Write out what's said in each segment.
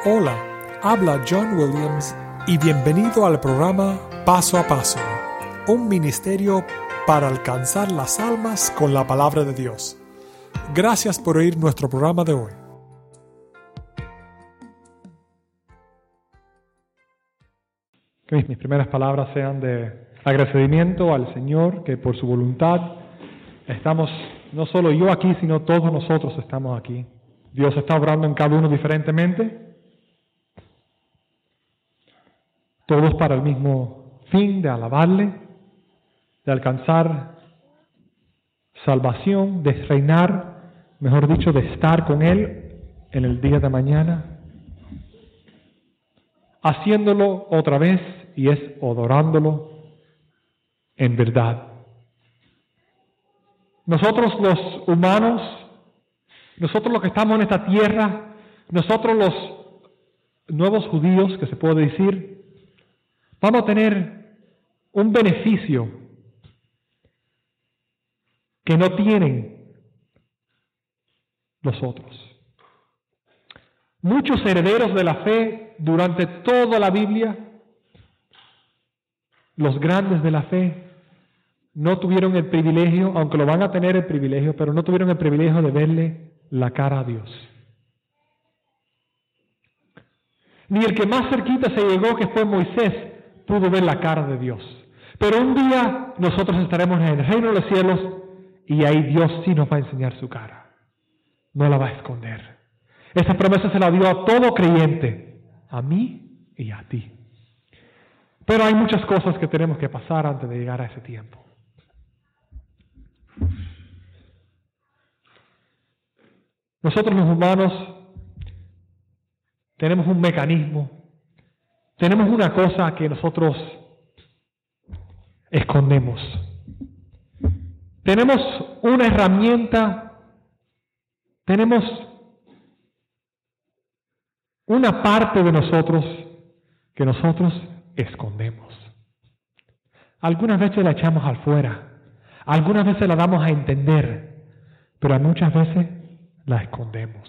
Hola, habla John Williams y bienvenido al programa Paso a Paso, un ministerio para alcanzar las almas con la palabra de Dios. Gracias por oír nuestro programa de hoy. Que mis primeras palabras sean de agradecimiento al Señor, que por su voluntad estamos, no solo yo aquí, sino todos nosotros estamos aquí. Dios está obrando en cada uno diferentemente, todos para el mismo fin de alabarle, de alcanzar salvación, de reinar, mejor dicho, de estar con Él en el día de mañana, haciéndolo otra vez, y es adorándolo en verdad. Nosotros los humanos, nosotros los que estamos en esta tierra, nosotros los nuevos judíos, que se puede decir, vamos a tener un beneficio que no tienen los otros. Muchos herederos de la fe durante toda la Biblia, los grandes de la fe, no tuvieron el privilegio, aunque lo van a tener el privilegio, pero no tuvieron el privilegio de verle la cara a Dios. Ni el que más cerquita se llegó, que fue Moisés, pudo ver la cara de Dios. Pero un día nosotros estaremos en el reino de los cielos y ahí Dios sí nos va a enseñar su cara. No la va a esconder. Esa promesa se la dio a todo creyente, a mí y a ti. Pero hay muchas cosas que tenemos que pasar antes de llegar a ese tiempo. Nosotros los humanos tenemos un mecanismo, tenemos una cosa que nosotros escondemos. Tenemos una herramienta, tenemos una parte de nosotros que nosotros escondemos. Algunas veces la echamos afuera, algunas veces la damos a entender, pero muchas veces la escondemos.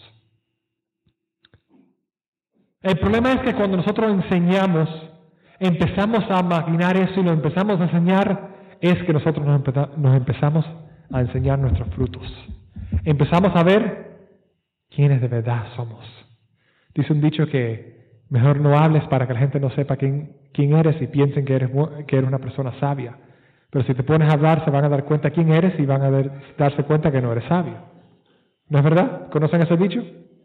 El problema es que cuando nosotros enseñamos, empezamos a maquinar eso y lo empezamos a enseñar, es que nosotros nos empezamos a enseñar nuestros frutos. Empezamos a ver quiénes de verdad somos. Dice un dicho que mejor no hables para que la gente no sepa quién eres y piensen que eres una persona sabia. Pero si te pones a hablar, se van a dar cuenta quién eres y van a darse cuenta que no eres sabio. ¿No es verdad? ¿Conocen ese dicho?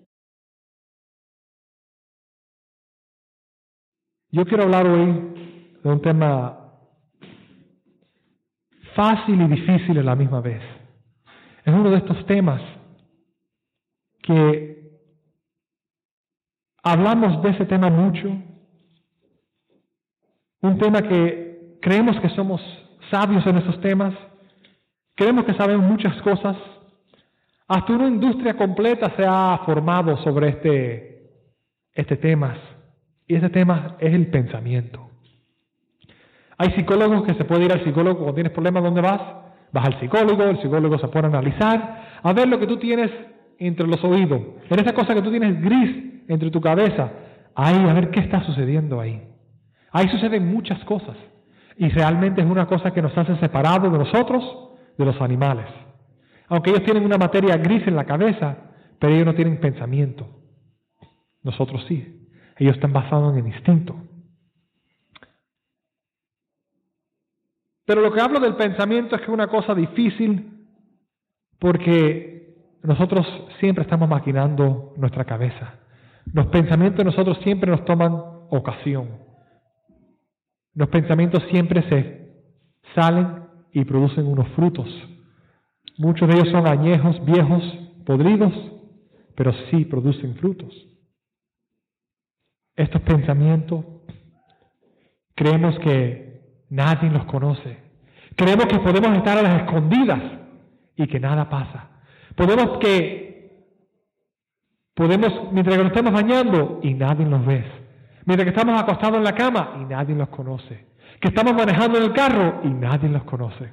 Yo quiero hablar hoy de un tema fácil y difícil a la misma vez. Es uno de estos temas que hablamos de ese tema mucho. Un tema que creemos que somos sabios en esos temas. Creemos que sabemos muchas cosas. Hasta una industria completa se ha formado sobre este tema. Y ese tema es el pensamiento. Hay psicólogos que se puede ir al psicólogo cuando tienes problemas. ¿Dónde vas? Vas al psicólogo, el psicólogo se pone a analizar, a ver lo que tú tienes entre los oídos, en esa cosa que tú tienes gris entre tu cabeza. Ahí, a ver qué está sucediendo ahí. Ahí suceden muchas cosas. Y realmente es una cosa que nos hace separados de nosotros, de los animales. Aunque ellos tienen una materia gris en la cabeza, pero ellos no tienen pensamiento. Nosotros sí. Ellos están basados en el instinto. Pero lo que hablo del pensamiento es que es una cosa difícil porque nosotros siempre estamos maquinando nuestra cabeza. Los pensamientos de nosotros siempre nos toman ocasión. Los pensamientos siempre se salen y producen unos frutos. Muchos de ellos son añejos, viejos, podridos, pero sí producen frutos. Estos pensamientos creemos que nadie los conoce. Creemos que podemos estar a las escondidas y que nada pasa. Mientras que nos estamos bañando y nadie nos ve. Mientras que estamos acostados en la cama y nadie los conoce. Que estamos manejando en el carro y nadie los conoce.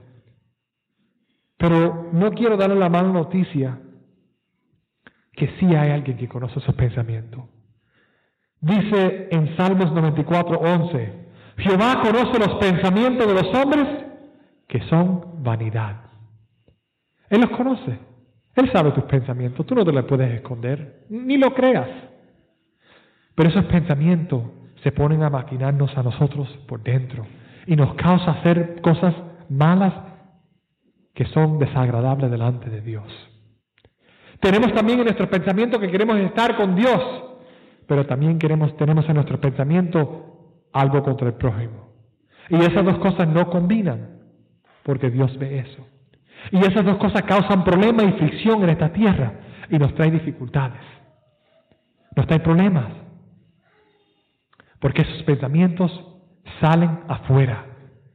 Pero no quiero darle la mala noticia que sí hay alguien que conoce esos pensamientos. Dice en Salmos 94:11, Jehová conoce los pensamientos de los hombres que son vanidad. Él los conoce. Él sabe tus pensamientos. Tú no te los puedes esconder, ni lo creas. Pero esos pensamientos se ponen a maquinarnos a nosotros por dentro y nos causa hacer cosas malas que son desagradables delante de Dios. Tenemos también en nuestros pensamientos que queremos estar con Dios, pero también tenemos en nuestros pensamientos algo contra el prójimo. Y esas dos cosas no combinan, porque Dios ve eso. Y esas dos cosas causan problemas y fricción en esta tierra y nos trae dificultades. Nos trae problemas. Porque esos pensamientos salen afuera.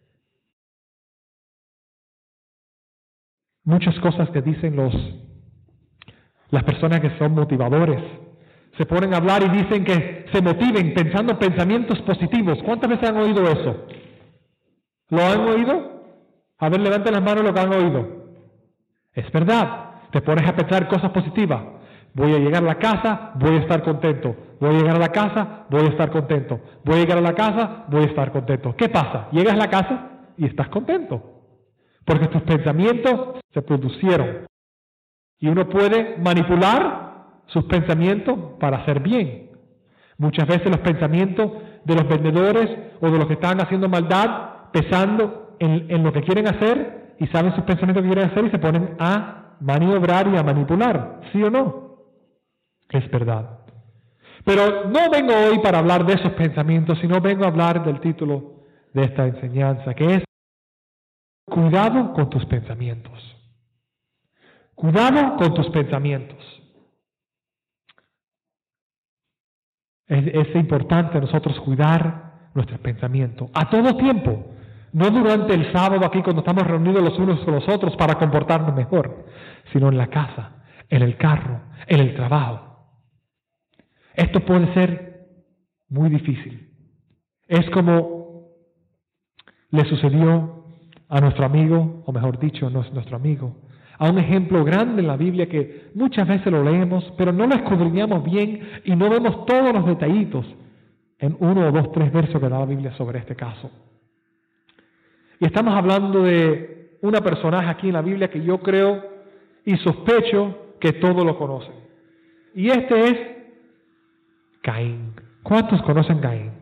Muchas cosas que dicen las personas que son motivadores se ponen a hablar y dicen que se motiven pensando pensamientos positivos. ¿Cuántas veces han oído eso? ¿Lo han oído? A ver, levanten las manos lo que han oído. Es verdad. Te pones a pensar cosas positivas. Voy a llegar a la casa, voy a estar contento. Voy a llegar a la casa, voy a estar contento. Voy a llegar a la casa, voy a estar contento. ¿Qué pasa? Llegas a la casa y estás contento. Porque tus pensamientos se producieron. Y uno puede manipular sus pensamientos para hacer bien. Muchas veces los pensamientos de los vendedores o de los que están haciendo maldad, pensando en lo que quieren hacer y saben sus pensamientos que quieren hacer y se ponen a maniobrar y a manipular. ¿Sí o no? Es verdad. Pero no vengo hoy para hablar de esos pensamientos, sino vengo a hablar del título de esta enseñanza, que es cuidado con tus pensamientos. Cuidado con tus pensamientos. Es importante nosotros cuidar nuestros pensamientos a todo tiempo, no durante el sábado aquí cuando estamos reunidos los unos con los otros para comportarnos mejor, sino en la casa, en el carro, en el trabajo. Esto puede ser muy difícil. Es como le sucedió a nuestro amigo, o mejor dicho, no es nuestro amigo, a un ejemplo grande en la Biblia que muchas veces lo leemos, pero no lo escudriñamos bien y no vemos todos los detallitos en 1 o 2, 3 versos que da la Biblia sobre este caso. Y estamos hablando de una personaje aquí en la Biblia que yo creo y sospecho que todos lo conocen. Y este es Caín. ¿Cuántos conocen a Caín?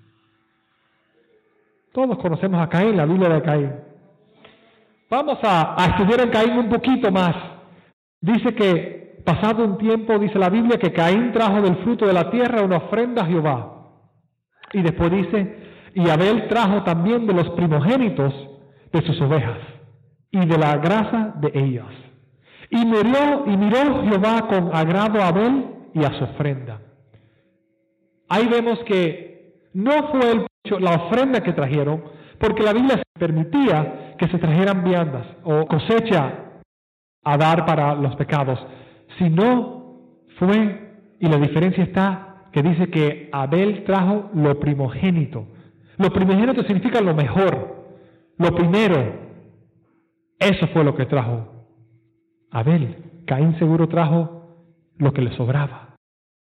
Todos conocemos a Caín, la Biblia de Caín. Vamos a estudiar en Caín un poquito más. Dice que, pasado un tiempo, dice la Biblia, que Caín trajo del fruto de la tierra una ofrenda a Jehová. Y después dice, y Abel trajo también de los primogénitos de sus ovejas, y de la grasa de ellas. Y miró Jehová con agrado a Abel y a su ofrenda. Ahí vemos que no fue la ofrenda que trajeron, porque la Biblia permitía que se trajeran viandas o cosecha a dar para los pecados, sino fue, y la diferencia está, que dice que Abel trajo lo primogénito. Lo primogénito significa lo mejor, lo primero. Eso fue lo que trajo Abel. Caín seguro trajo lo que le sobraba.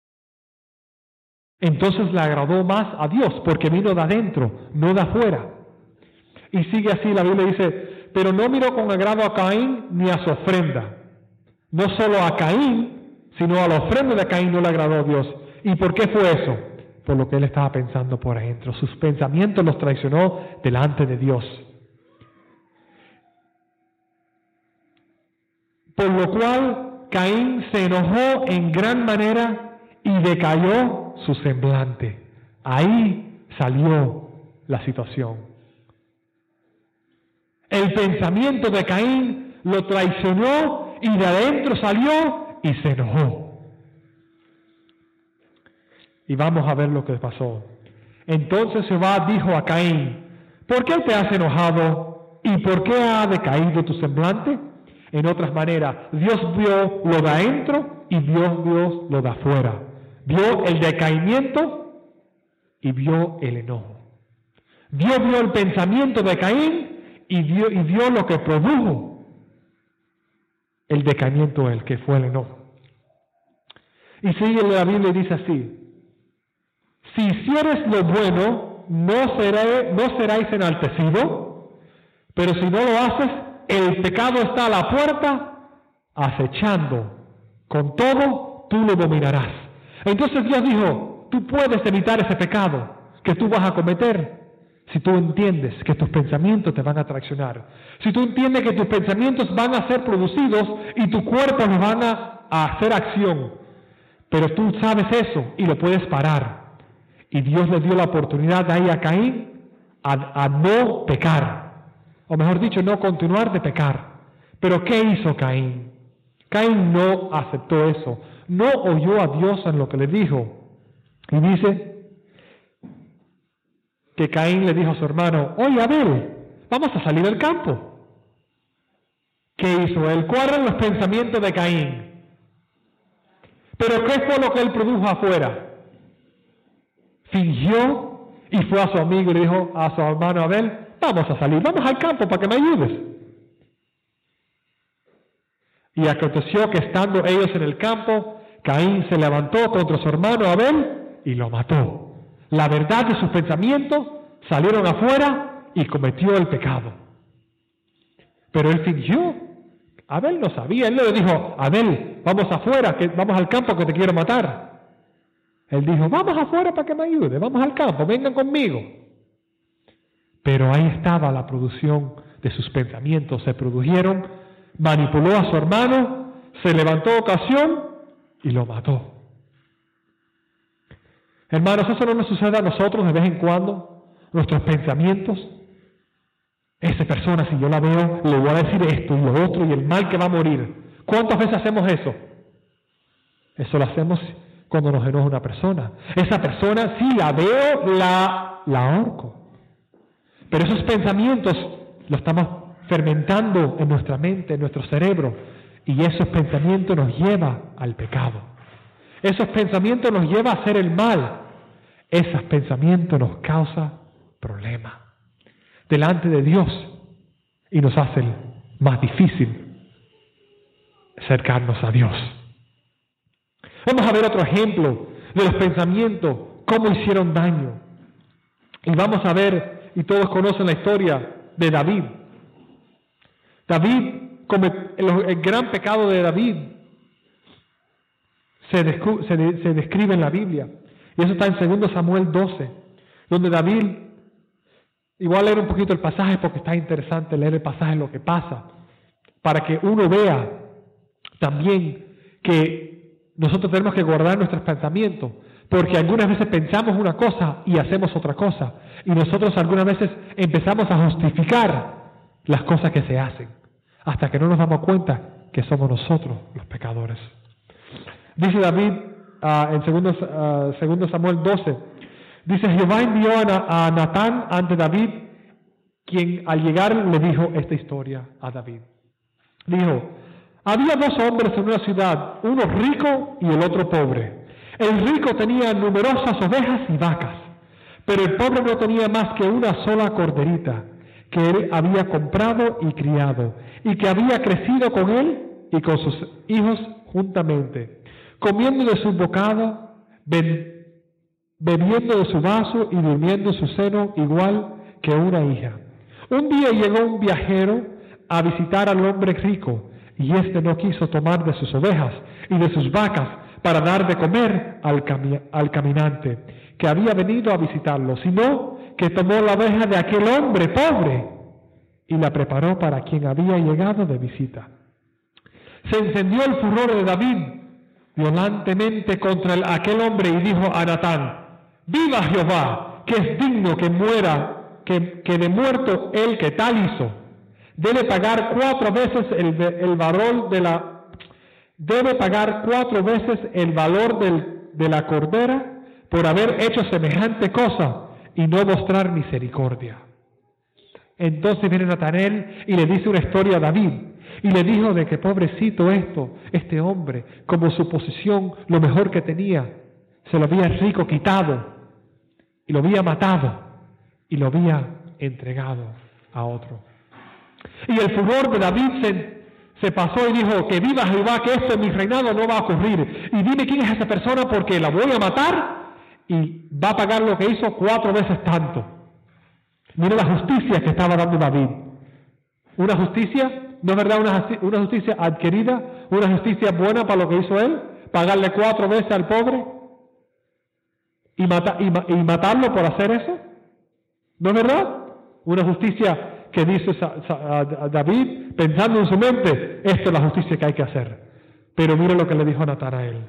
Entonces le agradó más a Dios, porque vino de adentro, no de afuera. Y sigue así, la Biblia dice, pero no miró con agrado a Caín ni a su ofrenda. No solo a Caín, sino a la ofrenda de Caín no le agradó a Dios. ¿Y por qué fue eso? Por lo que él estaba pensando por adentro. Sus pensamientos los traicionó delante de Dios. Por lo cual Caín se enojó en gran manera y decayó su semblante. Ahí salió la situación. El pensamiento de Caín lo traicionó y de adentro salió y se enojó. Y vamos a ver lo que pasó. Entonces Jehová dijo a Caín, ¿por qué te has enojado y por qué ha decaído tu semblante? En otras maneras, Dios vio lo de adentro y Dios lo de afuera. Vio el decaimiento y vio el enojo. Dios vio el pensamiento de Caín y vio lo que produjo el decaimiento, el que fue el enojo. Y sigue la Biblia y dice así, si hicieres lo bueno, no seráis enaltecidos, pero si no lo haces, el pecado está a la puerta, acechando. Con todo, tú lo dominarás. Entonces Dios dijo, tú puedes evitar ese pecado que tú vas a cometer si tú entiendes que tus pensamientos te van a traicionar. Si tú entiendes que tus pensamientos van a ser producidos y tu cuerpo los van a hacer acción. Pero tú sabes eso y lo puedes parar. Y Dios le dio la oportunidad ahí a Caín a no pecar. O mejor dicho, no continuar de pecar. Pero ¿qué hizo Caín? Caín no aceptó eso. No oyó a Dios en lo que le dijo. Y dice que Caín le dijo a su hermano, oye Abel, vamos a salir al campo. ¿Qué hizo él? ¿Cuáles eran los pensamientos de Caín? Pero ¿qué fue lo que él produjo afuera? Fingió y fue a su amigo y le dijo a su hermano Abel, vamos a salir, vamos al campo para que me ayudes. Y aconteció que estando ellos en el campo, Caín se levantó contra su hermano Abel y lo mató. La verdad de sus pensamientos salieron afuera y cometió el pecado. Pero él fingió. Abel no sabía. Él le dijo, Abel, vamos afuera, vamos al campo que te quiero matar. Él dijo, vamos afuera para que me ayude, vamos al campo, vengan conmigo. Pero ahí estaba la producción de sus pensamientos. Se produjeron, manipuló a su hermano, se levantó ocasión y lo mató. Hermanos, eso no nos sucede a nosotros de vez en cuando, nuestros pensamientos. Esa persona, si yo la veo, le voy a decir esto y lo otro y el mal que va a morir. ¿Cuántas veces hacemos eso? Eso lo hacemos cuando nos enoja una persona. Esa persona, si la veo, la ahorco. Pero esos pensamientos los estamos fermentando en nuestra mente, en nuestro cerebro, y esos pensamientos nos llevan al pecado. Esos pensamientos nos llevan a hacer el mal. Esos pensamientos nos causan problemas delante de Dios y nos hacen más difícil acercarnos a Dios. Vamos a ver otro ejemplo de los pensamientos, cómo hicieron daño. Y vamos a ver, y todos conocen la historia de David. David, el gran pecado de David se describe en la Biblia. Y eso está en 2 Samuel 12, donde David, igual leer un poquito el pasaje porque está interesante leer el pasaje, lo que pasa, para que uno vea también que nosotros tenemos que guardar nuestros pensamientos, porque algunas veces pensamos una cosa y hacemos otra cosa, y nosotros algunas veces empezamos a justificar las cosas que se hacen, hasta que no nos damos cuenta que somos nosotros los pecadores. Dice David en 2 Samuel 12, dice, Jehová envió a Natán ante David, quien al llegar le dijo esta historia a David. Dijo, había 2 hombres en una ciudad, uno rico y el otro pobre. El rico tenía numerosas ovejas y vacas, pero el pobre no tenía más que una sola corderita, que él había comprado y criado, y que había crecido con él y con sus hijos juntamente, comiendo de su bocado, bebiendo de su vaso y durmiendo en su seno igual que una hija. Un día llegó un viajero a visitar al hombre rico, y éste no quiso tomar de sus ovejas y de sus vacas para dar de comer al caminante que había venido a visitarlo, sino que tomó la oveja de aquel hombre pobre y la preparó para quien había llegado de visita. Se encendió el furor de David violentemente contra aquel hombre y dijo a Natán, viva Jehová, que es digno que muera, que de muerto el que tal hizo. Debe pagar 4 veces el valor de la cordera por haber hecho semejante cosa y no mostrar misericordia. Entonces viene Natanael y le dice una historia a David y le dijo de que pobrecito este hombre, como su posición, lo mejor que tenía, se lo había rico quitado y lo había matado y lo había entregado a otro. Y el furor de David se pasó y dijo, que viva Jehová, que esto en mi reinado no va a ocurrir. Y dime quién es esa persona porque la voy a matar y va a pagar lo que hizo 4 veces tanto. Mira la justicia que estaba dando David. Una justicia, ¿no es verdad? Una justicia adquirida, una justicia buena para lo que hizo él, pagarle 4 veces al pobre y matarlo por hacer eso. ¿No es verdad? Una justicia que dice a David, pensando en su mente, esta es la justicia que hay que hacer. Pero mira lo que le dijo Natanael.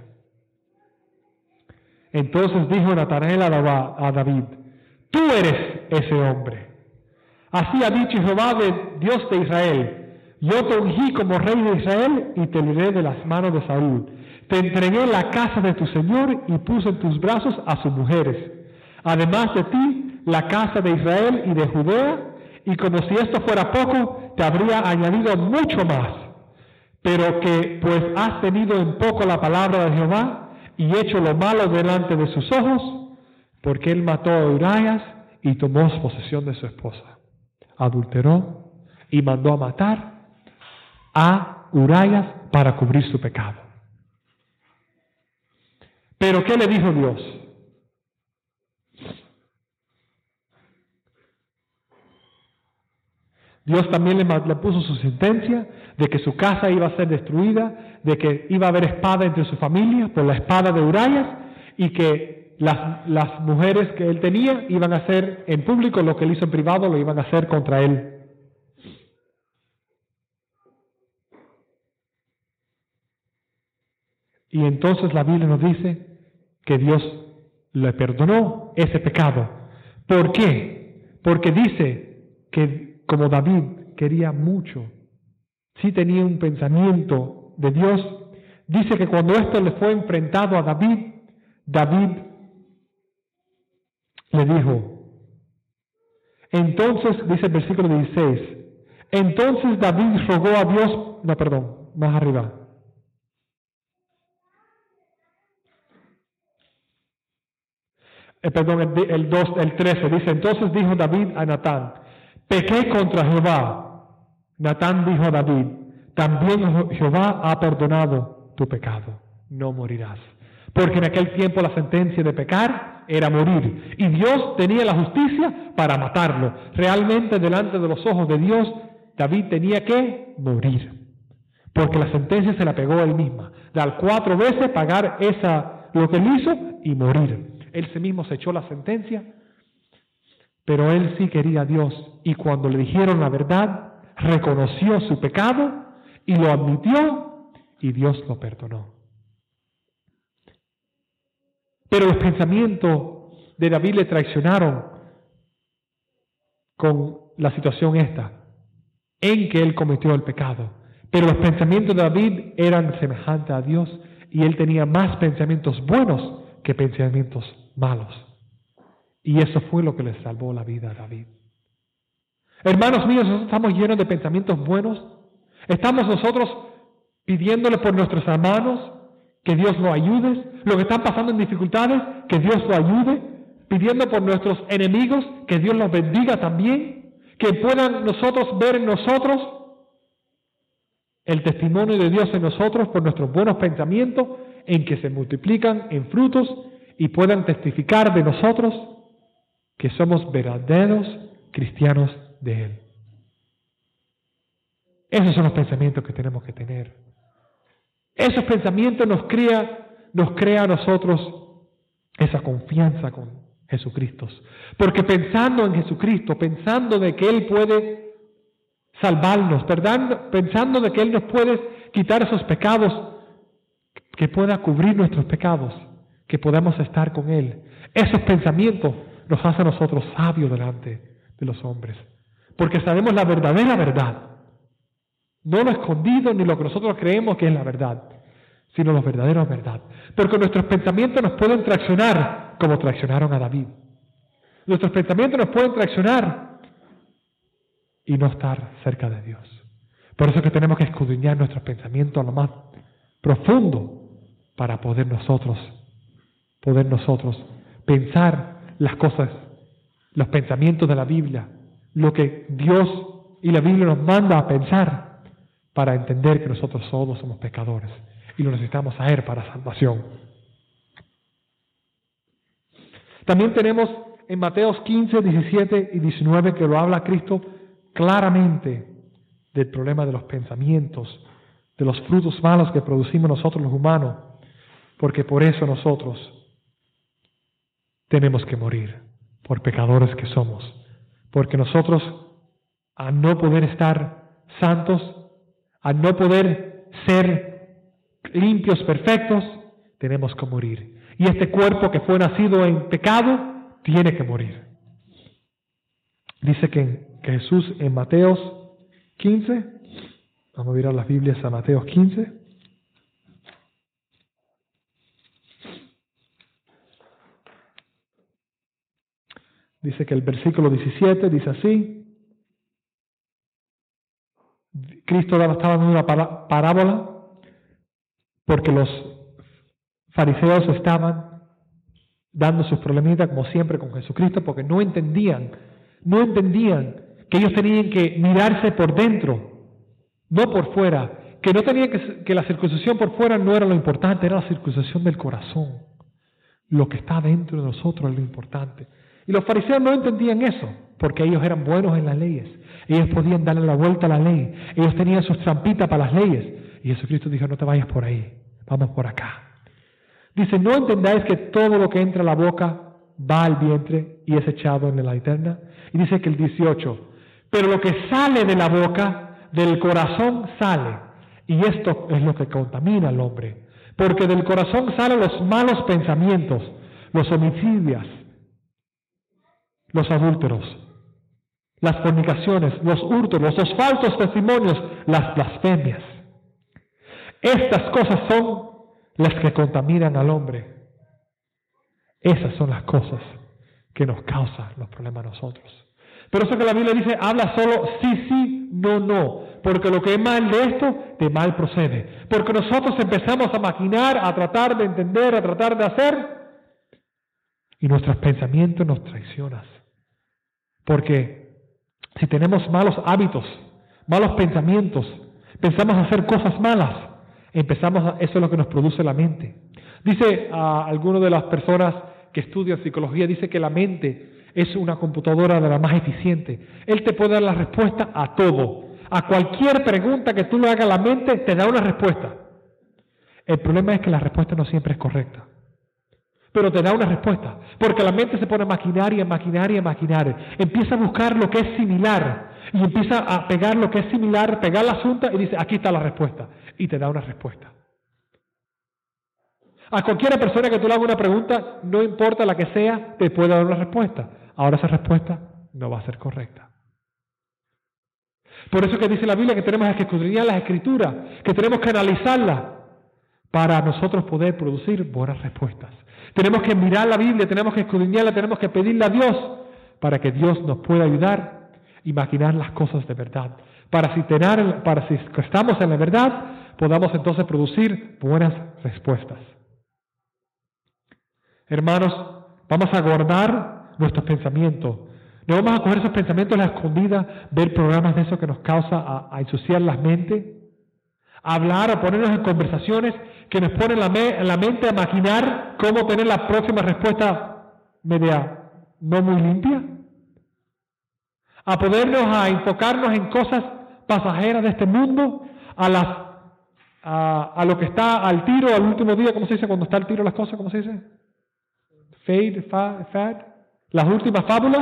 Entonces dijo Natanael a David, tú eres ese hombre. Así ha dicho Jehová, Dios de Israel, yo te ungí como rey de Israel y te libré de las manos de Saúl. Te entregué la casa de tu señor y puse en tus brazos a sus mujeres. Además de ti, la casa de Israel y de Judea, y como si esto fuera poco, te habría añadido mucho más. Pero que pues has tenido en poco la palabra de Jehová y hecho lo malo delante de sus ojos, porque él mató a Urias y tomó posesión de su esposa. Adulteró y mandó a matar a Urias para cubrir su pecado. Pero ¿qué le dijo Dios? Dios también le puso su sentencia de que su casa iba a ser destruida, de que iba a haber espada entre su familia por la espada de Urias, y que las mujeres que él tenía iban a hacer en público lo que él hizo en privado, lo iban a hacer contra él. Y entonces la Biblia nos dice que Dios le perdonó ese pecado. ¿Por qué? Porque dice que como David quería mucho, sí tenía un pensamiento de Dios, dice que cuando esto le fue enfrentado a David, David le dijo, entonces, dice el versículo 16, entonces David rogó a Dios, más arriba. El 13 dice, entonces dijo David a Natán, pequé contra Jehová. Natán dijo a David, también Jehová ha perdonado tu pecado, no morirás. Porque en aquel tiempo la sentencia de pecar era morir, y Dios tenía la justicia para matarlo. Realmente delante de los ojos de Dios, David tenía que morir, porque la sentencia se la pegó él misma, dar 4 veces, pagar lo que él hizo y morir. Él sí mismo se echó la sentencia, pero él sí quería a Dios, y cuando le dijeron la verdad, reconoció su pecado y lo admitió, y Dios lo perdonó. Pero los pensamientos de David le traicionaron con la situación esta, en que él cometió el pecado. Pero los pensamientos de David eran semejantes a Dios, y él tenía más pensamientos buenos que pensamientos malos. Y eso fue lo que le salvó la vida a David. Hermanos míos, nosotros estamos llenos de pensamientos buenos. Estamos nosotros pidiéndole por nuestros hermanos que Dios nos ayude, los que están pasando en dificultades, que Dios los ayude, pidiendo por nuestros enemigos, que Dios los bendiga también, que puedan nosotros ver en nosotros el testimonio de Dios en nosotros por nuestros buenos pensamientos, en que se multiplican en frutos y puedan testificar de nosotros que somos verdaderos cristianos de Él. Esos son los pensamientos que tenemos que tener. Esos pensamientos nos crea a nosotros esa confianza con Jesucristo. Porque pensando en Jesucristo, pensando de que Él puede salvarnos, pensando de que Él nos puede quitar esos pecados, que pueda cubrir nuestros pecados, que podamos estar con Él. Esos pensamientos nos hacen a nosotros sabios delante de los hombres. Porque sabemos la verdadera verdad. No lo escondido ni lo que nosotros creemos que es la verdad, sino la verdadera verdad. Porque nuestros pensamientos nos pueden traicionar como traicionaron a David. Nuestros pensamientos nos pueden traicionar y no estar cerca de Dios. Por eso es que tenemos que escudriñar nuestros pensamientos a lo más profundo para poder nosotros pensar las cosas, los pensamientos de la Biblia, lo que Dios y la Biblia nos manda a pensar, para entender que nosotros todos somos pecadores y lo necesitamos a Él para salvación. También tenemos en Mateos 15, 17 y 19 que lo habla Cristo claramente del problema de los pensamientos, de los frutos malos que producimos nosotros los humanos, porque por eso nosotros tenemos que morir, por pecadores que somos, porque nosotros, al no poder estar santos, al no poder ser limpios, perfectos, tenemos que morir. Y este cuerpo que fue nacido en pecado, tiene que morir. Dice que Jesús en Mateos 15, vamos a mirar las Biblias a Mateos 15. Dice que el versículo 17 dice así. Cristo estaba dando una parábola porque los fariseos estaban dando sus problemitas como siempre con Jesucristo porque no entendían que ellos tenían que mirarse por dentro, no por fuera, que no tenían que la circuncisión por fuera no era lo importante, era la circuncisión del corazón. Lo que está dentro de nosotros es lo importante. Y los fariseos no entendían eso, porque ellos eran buenos en las leyes. Ellos podían darle la vuelta a la ley. Ellos tenían sus trampitas para las leyes. Y Jesucristo dijo, no te vayas por ahí, vamos por acá. Dice, ¿no entendáis que todo lo que entra a la boca va al vientre y es echado en la eterna? Y dice que el 18, pero lo que sale de la boca, del corazón sale. Y esto es lo que contamina al hombre. Porque del corazón salen los malos pensamientos, los homicidios, los adúlteros, las fornicaciones, los hurtos, los falsos testimonios, las blasfemias. Estas cosas son las que contaminan al hombre. Esas son las cosas que nos causan los problemas a nosotros. Por eso que la Biblia dice, habla solo sí, sí, no, no. Porque lo que es mal de esto, de mal procede. Porque nosotros empezamos a maquinar, a tratar de entender, a tratar de hacer, y nuestros pensamientos nos traicionan. Porque si tenemos malos hábitos, malos pensamientos, pensamos hacer cosas malas, eso es lo que nos produce la mente. Dice alguna de las personas que estudian psicología, dice que la mente es una computadora de la más eficiente. Él te puede dar la respuesta a todo. A cualquier pregunta que tú le hagas a la mente, te da una respuesta. El problema es que la respuesta no siempre es correcta. Pero te da una respuesta. Porque la mente se pone a maquinar y a maquinar y a maquinar. Empieza a buscar lo que es similar. Y empieza a pegar lo que es similar, pegar la asunta y dice, aquí está la respuesta. Y te da una respuesta. A cualquier persona que tú le hagas una pregunta, no importa la que sea, te puede dar una respuesta. Ahora esa respuesta no va a ser correcta. Por eso que dice la Biblia que tenemos que escudriñar las Escrituras, que tenemos que analizarlas para nosotros poder producir buenas respuestas. Tenemos que mirar la Biblia, tenemos que escudriñarla, tenemos que pedirle a Dios para que Dios nos pueda ayudar y maquinar las cosas de verdad. Para si estamos en la verdad, podamos entonces producir buenas respuestas. Hermanos, vamos a guardar nuestros pensamientos. No vamos a coger esos pensamientos a la escondida, ver programas de eso que nos causa a ensuciar la mente, a hablar, a ponernos en conversaciones que nos ponen la mente a maquinar cómo tener la próxima respuesta media no muy limpia, a podernos a enfocarnos en cosas pasajeras de este mundo, a lo que está al tiro, al último día, ¿cómo se dice cuando está al tiro las cosas? ¿Cómo se dice? Fad, las últimas fábulas,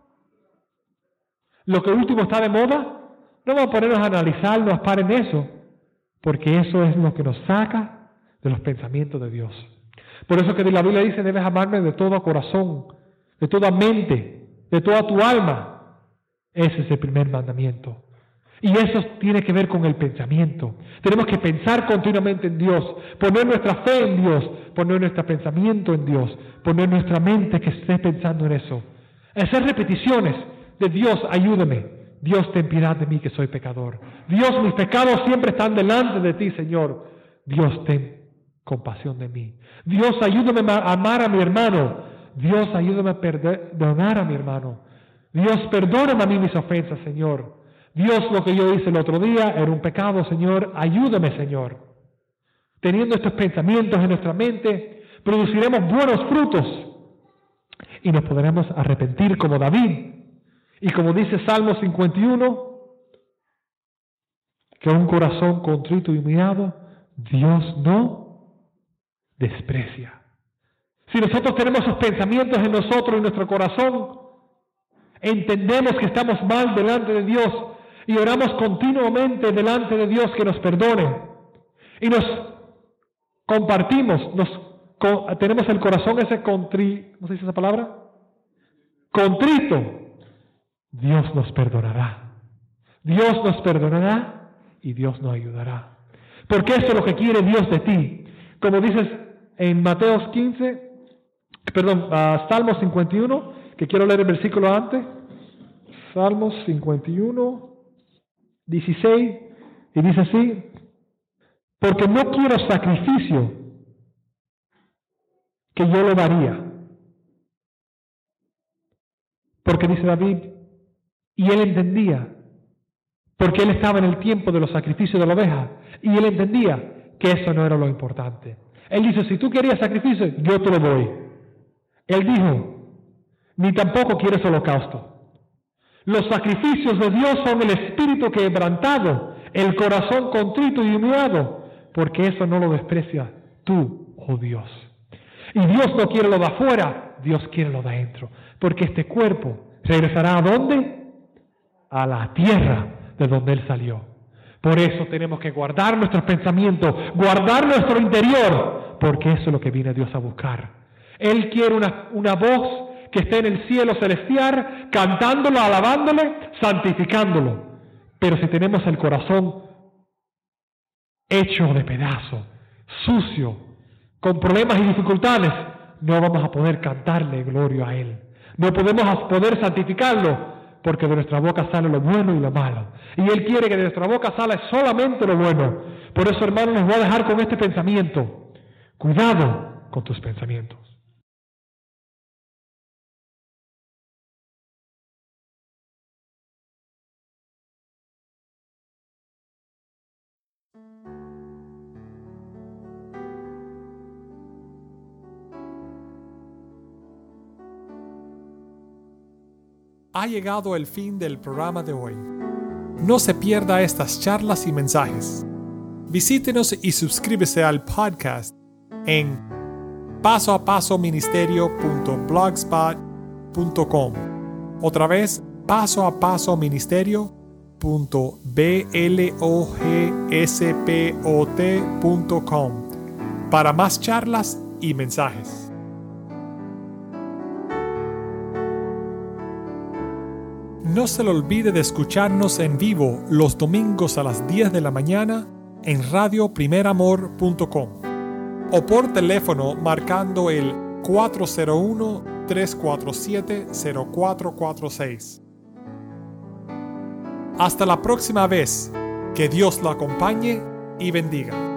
lo que último está de moda. No vamos a ponernos a analizarlo, a parar en eso, porque eso es lo que nos saca de los pensamientos de Dios. Por eso que la Biblia dice, debes amarme de todo corazón, de toda mente, de toda tu alma. Ese es el primer mandamiento. Y eso tiene que ver con el pensamiento. Tenemos que pensar continuamente en Dios, poner nuestra fe en Dios, poner nuestro pensamiento en Dios, poner nuestra mente que esté pensando en eso. Hacer repeticiones de Dios, ayúdame. Dios, ten piedad de mí que soy pecador. Dios, mis pecados siempre están delante de ti, Señor. Dios, ten compasión de mí. Dios, ayúdame a amar a mi hermano. Dios, ayúdame a perdonar a mi hermano. Dios, perdóname a mí mis ofensas, Señor. Dios, lo que yo hice el otro día era un pecado, Señor. Ayúdame, Señor. Teniendo estos pensamientos en nuestra mente, produciremos buenos frutos. y nos podremos arrepentir como David. Y como dice Salmo 51, que un corazón contrito y humillado, Dios no desprecia. Si nosotros tenemos esos pensamientos en nosotros, en nuestro corazón, entendemos que estamos mal delante de Dios y oramos continuamente delante de Dios que nos perdone. Y nos compartimos, tenemos el corazón ese ¿cómo se dice esa palabra? Contrito. Dios nos perdonará. Dios nos perdonará y Dios nos ayudará. Porque eso es lo que quiere Dios de ti. Como dices en Salmos 51, que quiero leer el versículo antes. Salmos 51, 16, y dice así: porque no quiero sacrificio, que yo lo daría. Porque dice David, y él entendía, porque él estaba en el tiempo de los sacrificios de la oveja, y él entendía que eso no era lo importante. Él dice, si tú querías sacrificio, yo te lo doy. Él dijo, ni tampoco quieres holocausto. Los sacrificios de Dios son el espíritu quebrantado, el corazón contrito y humillado, porque eso no lo desprecia tú, oh Dios. Y Dios no quiere lo de afuera, Dios quiere lo de adentro, porque este cuerpo regresará ¿a dónde? A la tierra de donde Él salió. Por eso tenemos que guardar nuestros pensamientos, guardar nuestro interior, porque eso es lo que viene Dios a buscar. Él quiere una voz que esté en el cielo celestial, cantándolo, alabándole, santificándolo. Pero si tenemos el corazón hecho de pedazos, sucio, con problemas y dificultades, no vamos a poder cantarle gloria a Él. No podemos poder santificarlo, porque de nuestra boca sale lo bueno y lo malo. Y Él quiere que de nuestra boca salga solamente lo bueno. Por eso, hermanos, nos voy a dejar con este pensamiento. Cuidado con tus pensamientos. Ha llegado el fin del programa de hoy. No se pierda estas charlas y mensajes. Visítenos y suscríbese al podcast en pasoapasoministerio.blogspot.com. Otra vez, pasoapasoministerio.blogspot.com para más charlas y mensajes. No se le olvide de escucharnos en vivo los domingos a las 10 de la mañana en radioprimeramor.com o por teléfono marcando el 401-347-0446. Hasta la próxima vez. Que Dios lo acompañe y bendiga.